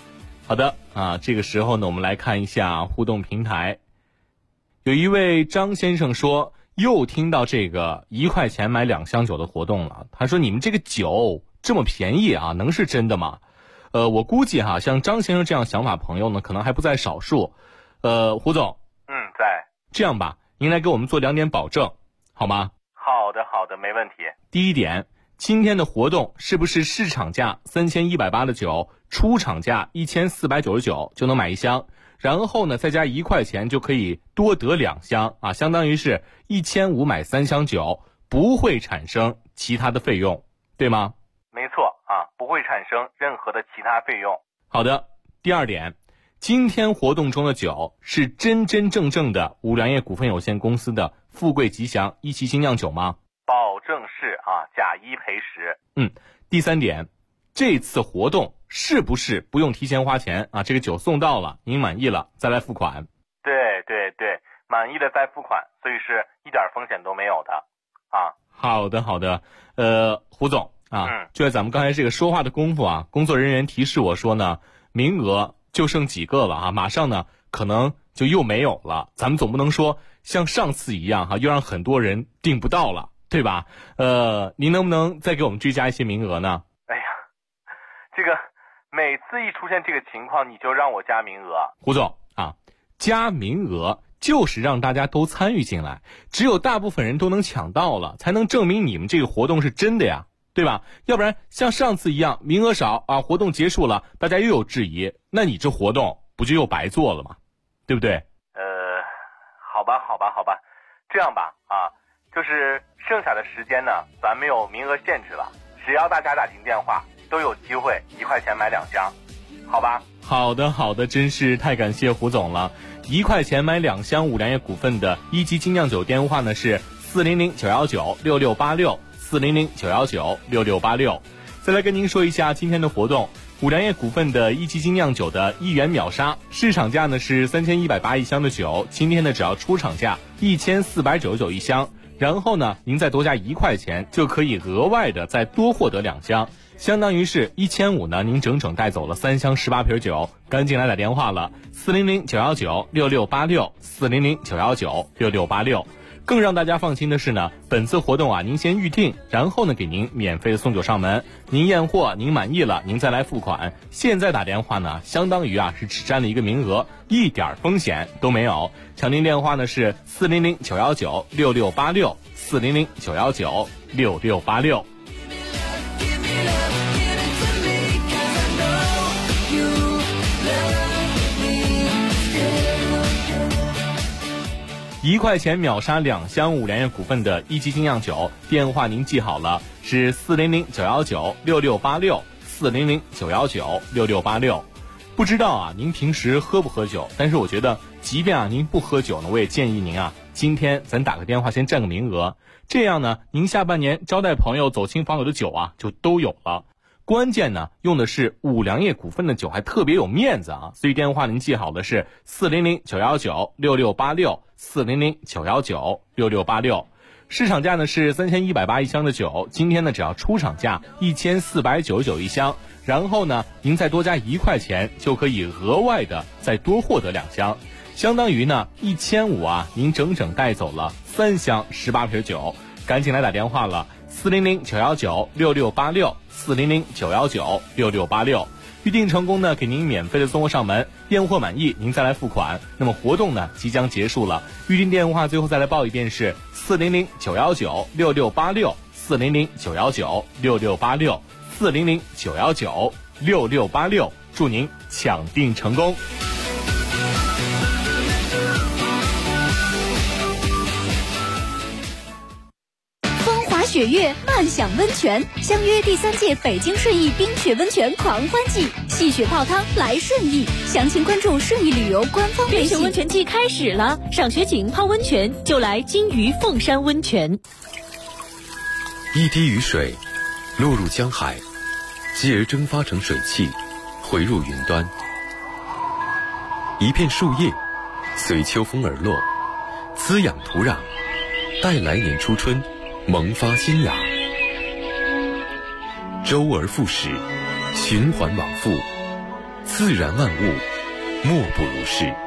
好的啊，这个时候呢，我们来看一下互动平台。有一位张先生说，又听到这个1块钱买2箱酒的活动了。他说你们这个酒这么便宜啊，能是真的吗？我估计哈，像张先生这样想法朋友呢，可能还不在少数。胡总， 在。 这样吧，您来给我们做2点保证，好吗？ 好的，没问题。 第一点，今天的活动是不是市场价3180的酒，出厂价1499就能买1箱，然后呢再加1块钱就可以多得2箱啊，相当于是1500买3箱酒，不会产生其他的费用，对吗？ 没错啊，不会产生任何的其他费用。 好的，第二点，今天活动中的酒是真真正正的五粮液股份有限公司的富贵吉祥一期精酿酒吗？ 保证是啊，假一赔10。 第三点，这次活动是不是不用提前花钱啊？这个酒送到了，您满意了再来付款。 对，满意了再付款，所以是一点风险都没有的啊。 好的，胡总啊，就在咱们刚才这个说话的功夫啊，工作人员提示我说呢，名额就剩几个了啊，马上呢可能就又没有了。咱们总不能说像上次一样哈，又让很多人订不到了，对吧？您能不能再给我们追加一些名额呢？ 哎呀，这个每次一出现这个情况，你就让我加名额。 胡总啊，加名额就是让大家都参与进来，只有大部分人都能抢到了，才能证明你们这个活动是真的呀，对吧？要不然像上次一样名额少啊，活动结束了大家又有质疑，那你这活动不就又白做了吗？对不对？ 好吧，这样吧啊，就是剩下的时间呢，咱没有名额限制了，只要大家打进电话都有机会1块钱买2箱，好吧？ 好的，真是太感谢胡总了。1块钱买2箱五粮液股份的一级精酿酒电话呢是400-919-6686，400-919-6686。再来跟您说一下今天的活动，五粮液股份的一级精酿酒的1元秒杀，市场价呢是31801箱的酒，今天呢只要出厂价14991箱，然后呢您再多加1块钱就可以额外的再多获得2箱，相当于是1500呢，您整整带走了3箱18瓶酒，赶紧来打电话了，400-919-6686，400-919-6686。更让大家放心的是呢，本次活动啊，您先预定，然后呢给您免费的送酒上门，您验货您满意了，您再来付款。现在打电话呢，相当于啊是只占了一个名额，一点风险都没有。抢订电话呢是400-919-6686，400-919-6686。1块钱秒杀2箱五粮液股份的一级精酿酒，电话您记好了，是400-919-6686，400-919-6686。不知道啊，您平时喝不喝酒？但是我觉得，即便啊您不喝酒呢，我也建议您啊，今天咱打个电话先占个名额，这样呢，您下半年招待朋友、走亲访友的酒啊，就都有了。关键呢，用的是五粮液股份的酒，还特别有面子啊！所以电话您记好的是400-919-6686，400-919-6686。市场价呢是31801箱的酒，今天呢只要出厂价14991箱，然后呢您再多加1块钱就可以额外的再多获得2箱，相当于呢1500啊，您整整带走了3箱18瓶酒，赶紧来打电话了，400-919-6686，400-919-6686。预定成功呢，给您免费的送货上门，验货满意您再来付款。那么活动呢即将结束了，预定电话最后再来报一遍是400-919-6686，400-919-6686，400-919-6686。祝您抢订成功。 雪月漫享温泉，相约第3届北京顺义冰雪温泉狂欢季，戏雪泡汤来顺义，详情关注顺义旅游官方微信。 冰雪温泉季开始了，赏雪景泡温泉就来金鱼凤山温泉。 一滴雨水落入江海，继而蒸发成水汽，回入云端。一片树叶随秋风而落，滋养土壤，待来年初春萌发新芽，周而复始，循环往复， 自然万物莫不如是。